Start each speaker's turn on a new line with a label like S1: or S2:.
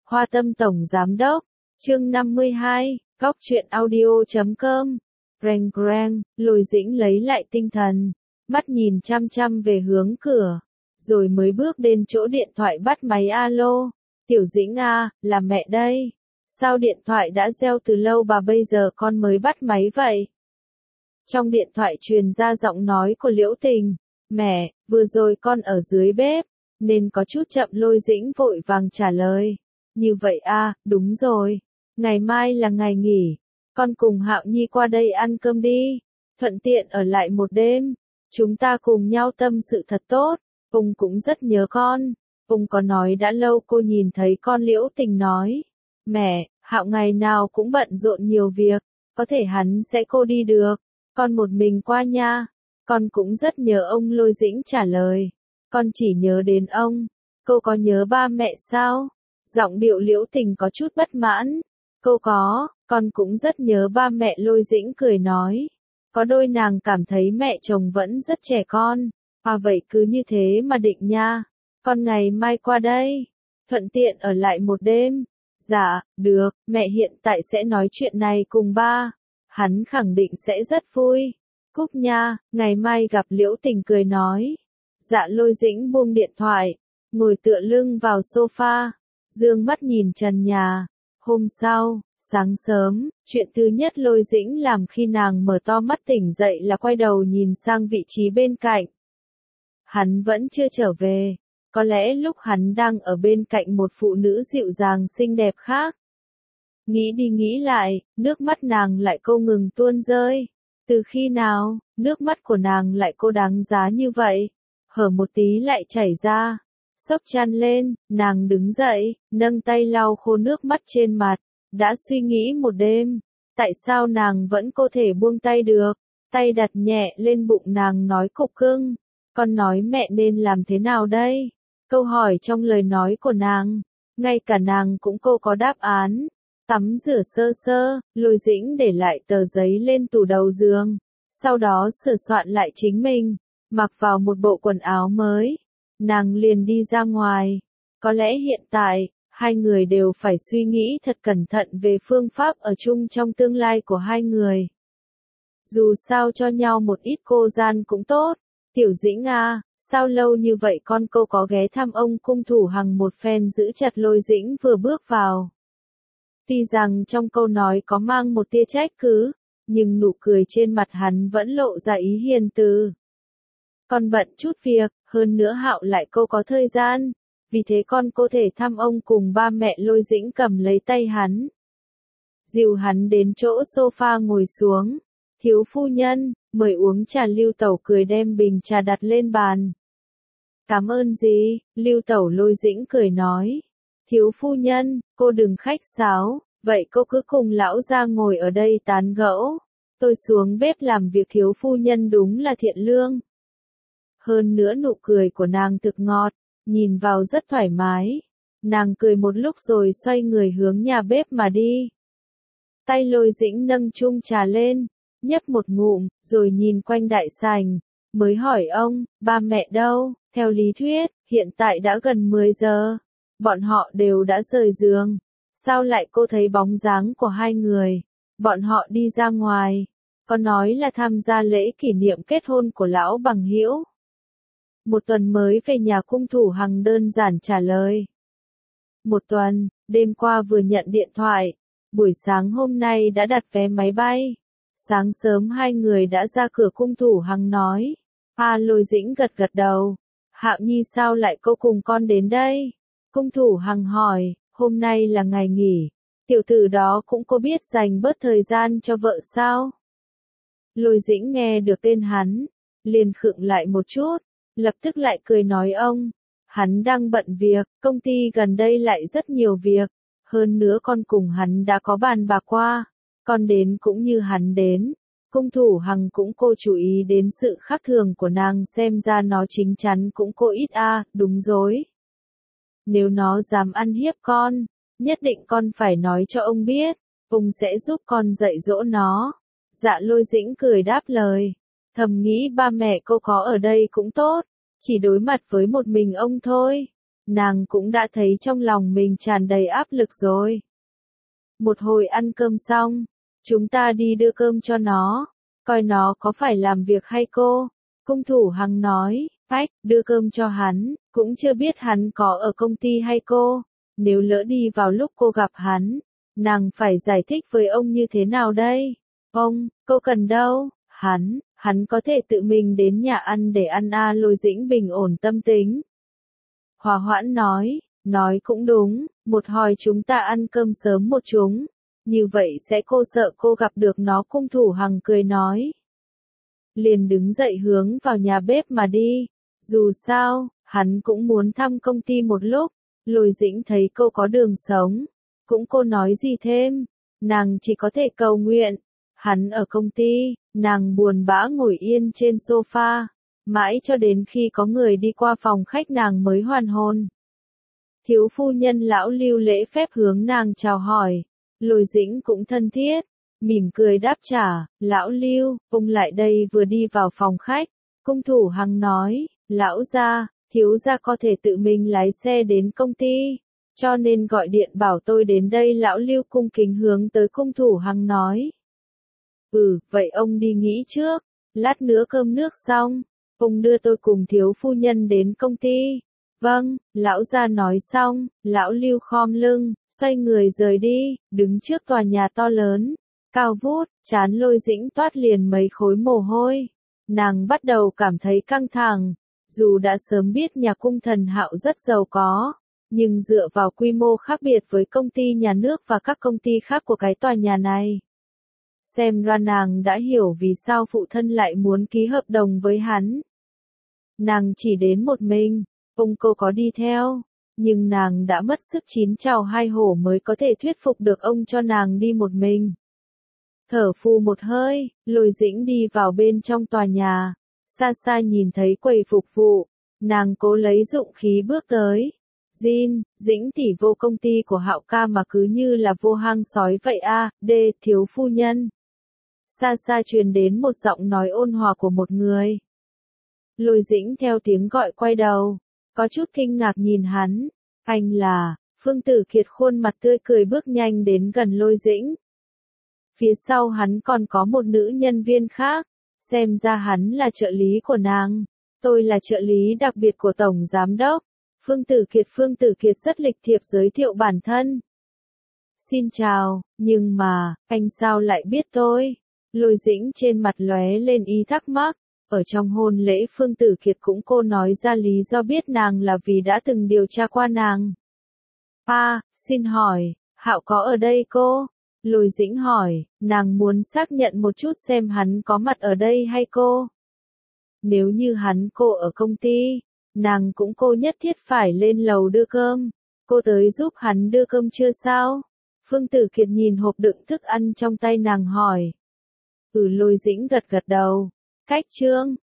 S1: Hoa Tâm Tổng Giám Đốc, chương 52, Góc truyện audio.com, Reng reng, Lôi Dĩnh lấy lại tinh thần, mắt nhìn chăm chăm về hướng cửa, rồi mới bước đến chỗ điện thoại bắt máy. Alo, Tiểu Dĩnh à, là mẹ đây. Sao điện thoại đã reo từ lâu bà bây giờ con mới bắt máy vậy? Trong điện thoại truyền ra giọng nói của Liễu Tình. Mẹ, vừa rồi con ở dưới bếp, nên có chút chậm. Lôi Dĩnh vội vàng trả lời. Như vậy à, đúng rồi. Ngày mai là ngày nghỉ. Con cùng Hạo Nhi qua đây ăn cơm đi. Thuận tiện ở lại một đêm. Chúng ta cùng nhau tâm sự thật tốt. Ông cũng rất nhớ con. Ông có nói đã lâu cô nhìn thấy con. Liễu Tình nói. Mẹ, Hạo ngày nào cũng bận rộn nhiều việc. Có thể hắn sẽ cô đi được. Con một mình qua nha. Con cũng rất nhớ ông. Lôi Dĩnh trả lời. Con chỉ nhớ đến ông. Cô có nhớ ba mẹ sao? Giọng điệu Liễu Tình có chút bất mãn. Cô có, con cũng rất nhớ ba mẹ. Lôi Dĩnh cười nói. Có đôi nàng cảm thấy mẹ chồng vẫn rất trẻ con. À vậy cứ như thế mà định nha. Con ngày mai qua đây. Thuận tiện ở lại một đêm. Dạ, được, mẹ hiện tại sẽ nói chuyện này cùng ba. Hắn khẳng định sẽ rất vui. Cúc nha, ngày mai gặp. Liễu Tình cười nói. Dạ. Lôi Dĩnh buông điện thoại, ngồi tựa lưng vào sofa, dương mắt nhìn trần nhà. Hôm sau, sáng sớm, chuyện thứ nhất Lôi Dĩnh làm khi nàng mở to mắt tỉnh dậy là quay đầu nhìn sang vị trí bên cạnh. Hắn vẫn chưa trở về, có lẽ lúc hắn đang ở bên cạnh một phụ nữ dịu dàng xinh đẹp khác. Nghĩ đi nghĩ lại, nước mắt nàng lại không ngừng tuôn rơi. Từ khi nào, nước mắt của nàng lại cô đáng giá như vậy? Hở một tí lại chảy ra. Sốc chăn lên, nàng đứng dậy, nâng tay lau khô nước mắt trên mặt. Đã suy nghĩ một đêm, tại sao nàng vẫn có thể buông tay được? Tay đặt nhẹ lên bụng nàng nói cục cưng. Con nói mẹ nên làm thế nào đây? Câu hỏi trong lời nói của nàng, ngay cả nàng cũng cô có đáp án. Tắm rửa sơ sơ, Lôi Dĩnh để lại tờ giấy lên tủ đầu giường. Sau đó sửa soạn lại chính mình, mặc vào một bộ quần áo mới. Nàng liền đi ra ngoài. Có lẽ hiện tại, hai người đều phải suy nghĩ thật cẩn thận về phương pháp ở chung trong tương lai của hai người. Dù sao cho nhau một ít cô gian cũng tốt. Tiểu Dĩnh à, sao lâu như vậy cô có ghé thăm ông Cung Thủ Hằng một phen? Giữ chặt Lôi Dĩnh vừa bước vào. Tuy rằng trong câu nói có mang một tia trách cứ, nhưng nụ cười trên mặt hắn vẫn lộ ra ý hiền từ. Con bận chút việc, hơn nữa Hạo lại cô có thời gian, vì thế con có thể thăm ông cùng ba mẹ. Lôi Dĩnh cầm lấy tay hắn, dìu hắn đến chỗ sofa ngồi xuống. Thiếu phu nhân, mời uống trà. Lưu Tẩu cười đem bình trà đặt lên bàn. Cảm ơn gì, Lưu Tẩu. Lôi Dĩnh cười nói. Thiếu phu nhân, cô đừng khách sáo, vậy cô cứ cùng lão gia ngồi ở đây tán gẫu. Tôi xuống bếp làm việc. Thiếu phu nhân đúng là thiện lương. Hơn nữa nụ cười của nàng thực ngọt, nhìn vào rất thoải mái. Nàng cười một lúc rồi xoay người hướng nhà bếp mà đi. Tay Lôi Dĩnh nâng chung trà lên, nhấp một ngụm, rồi nhìn quanh đại sảnh, mới hỏi ông, ba mẹ đâu? Theo lý thuyết, hiện tại đã gần 10 giờ. Bọn họ đều đã rời giường. Sao lại cô thấy bóng dáng của hai người? Bọn họ đi ra ngoài. Có nói là tham gia lễ kỷ niệm kết hôn của lão bằng hữu. Một tuần mới về nhà. Cung Thủ Hằng đơn giản trả lời. Một tuần, đêm qua vừa nhận điện thoại. Buổi sáng hôm nay đã đặt vé máy bay. Sáng sớm hai người đã ra cửa. Cung Thủ Hằng nói. Lôi Dĩnh gật gật đầu. Hạo Nhi sao lại cô cùng con đến đây? Cung Thủ Hằng hỏi. Hôm nay là ngày nghỉ. Tiểu tử đó cũng có biết dành bớt thời gian cho vợ sao? Lôi Dĩnh nghe được tên hắn, liền khựng lại một chút, lập tức lại cười nói ông. Hắn đang bận việc, công ty gần đây lại rất nhiều việc. Hơn nữa con cùng hắn đã có bàn bạc qua. Con đến cũng như hắn đến. Cung Thủ Hằng cũng cô chú ý đến sự khác thường của nàng, xem ra nó chính chắn cũng cô ít đúng rồi. Nếu nó dám ăn hiếp con, nhất định con phải nói cho ông biết, ông sẽ giúp con dạy dỗ nó. Dạ. Lôi Dĩnh cười đáp lời, thầm nghĩ ba mẹ cô có ở đây cũng tốt, chỉ đối mặt với một mình ông thôi. nàng cũng đã thấy trong lòng mình tràn đầy áp lực rồi. Một hồi ăn cơm xong, chúng ta đi đưa cơm cho nó, coi nó có phải làm việc hay cô. Cung Thủ Hằng nói, Phách, đưa cơm cho hắn, cũng chưa biết hắn có ở công ty hay cô. Nếu lỡ đi vào lúc cô gặp hắn, nàng phải giải thích với ông như thế nào đây? Ông, cô cần đâu? Hắn có thể tự mình đến nhà ăn để ăn à. Lôi Dĩnh bình ổn tâm tính. Hòa hoãn nói cũng đúng, một hồi chúng ta ăn cơm sớm một chúng. Như vậy sẽ cô sợ cô gặp được nó. Cung Thủ Hằng cười nói. Liền đứng dậy hướng vào nhà bếp mà đi. Dù sao, hắn cũng muốn thăm công ty một lúc. Lôi Dĩnh thấy cô có đường sống. Cũng cô nói gì thêm. Nàng chỉ có thể cầu nguyện. Hắn ở công ty, nàng buồn bã ngồi yên trên sofa. Mãi cho đến khi có người đi qua phòng khách nàng mới hoàn hồn. Thiếu phu nhân lão Lưu lễ phép hướng nàng chào hỏi. Lôi Dĩnh cũng thân thiết, mỉm cười đáp trả, lão Lưu, ông lại đây. Vừa đi vào phòng khách, Cung Thủ Hằng nói, lão gia, thiếu gia có thể tự mình lái xe đến công ty, cho nên gọi điện bảo tôi đến đây. Lão Lưu cung kính hướng tới Cung Thủ Hằng nói. Vậy ông đi nghỉ trước, lát nữa cơm nước xong, ông đưa tôi cùng thiếu phu nhân đến công ty. Vâng, lão gia nói xong, lão Lưu khom lưng, xoay người rời đi, đứng trước tòa nhà to lớn, cao vút, trán Lôi Dĩnh toát liền mấy khối mồ hôi. Nàng bắt đầu cảm thấy căng thẳng, dù đã sớm biết nhà Cung Thần Hạo rất giàu có, nhưng dựa vào quy mô khác biệt với công ty nhà nước và các công ty khác của cái tòa nhà này. Xem ra nàng đã hiểu vì sao phụ thân lại muốn ký hợp đồng với hắn. Nàng chỉ đến một mình. Cô có đi theo, nhưng nàng đã mất sức chín trào hai hổ mới có thể thuyết phục được ông cho nàng đi một mình. Thở phù một hơi, Lôi Dĩnh đi vào bên trong tòa nhà, xa xa nhìn thấy quầy phục vụ, nàng cố lấy dũng khí bước tới. Dĩnh tỷ vô công ty của Hạo ca mà cứ như là vô hang sói vậy à. Thiếu phu nhân. Xa xa truyền đến một giọng nói ôn hòa của một người. Lôi Dĩnh theo tiếng gọi quay đầu, có chút kinh ngạc nhìn hắn. Anh là Phương Tử Kiệt, khuôn mặt tươi cười bước nhanh đến gần Lôi Dĩnh. Phía sau hắn còn có một nữ nhân viên khác, xem ra hắn là trợ lý của nàng. Tôi là trợ lý đặc biệt của Tổng Giám Đốc. Phương Tử Kiệt rất lịch thiệp giới thiệu bản thân. Xin chào, nhưng mà, anh sao lại biết tôi? Lôi Dĩnh trên mặt lóe lên ý thắc mắc. Ở trong hôn lễ Phương Tử Kiệt cũng cô nói ra lý do biết nàng là vì đã từng điều tra qua nàng. Xin hỏi, Hạo có ở đây cô? Lôi Dĩnh hỏi, nàng muốn xác nhận một chút xem hắn có mặt ở đây hay cô. Nếu như hắn cô ở công ty, nàng cũng cô nhất thiết phải lên lầu đưa cơm. Cô tới giúp hắn đưa cơm chưa sao? Phương Tử Kiệt nhìn hộp đựng thức ăn trong tay nàng hỏi. Lôi Dĩnh gật gật đầu. Cách chương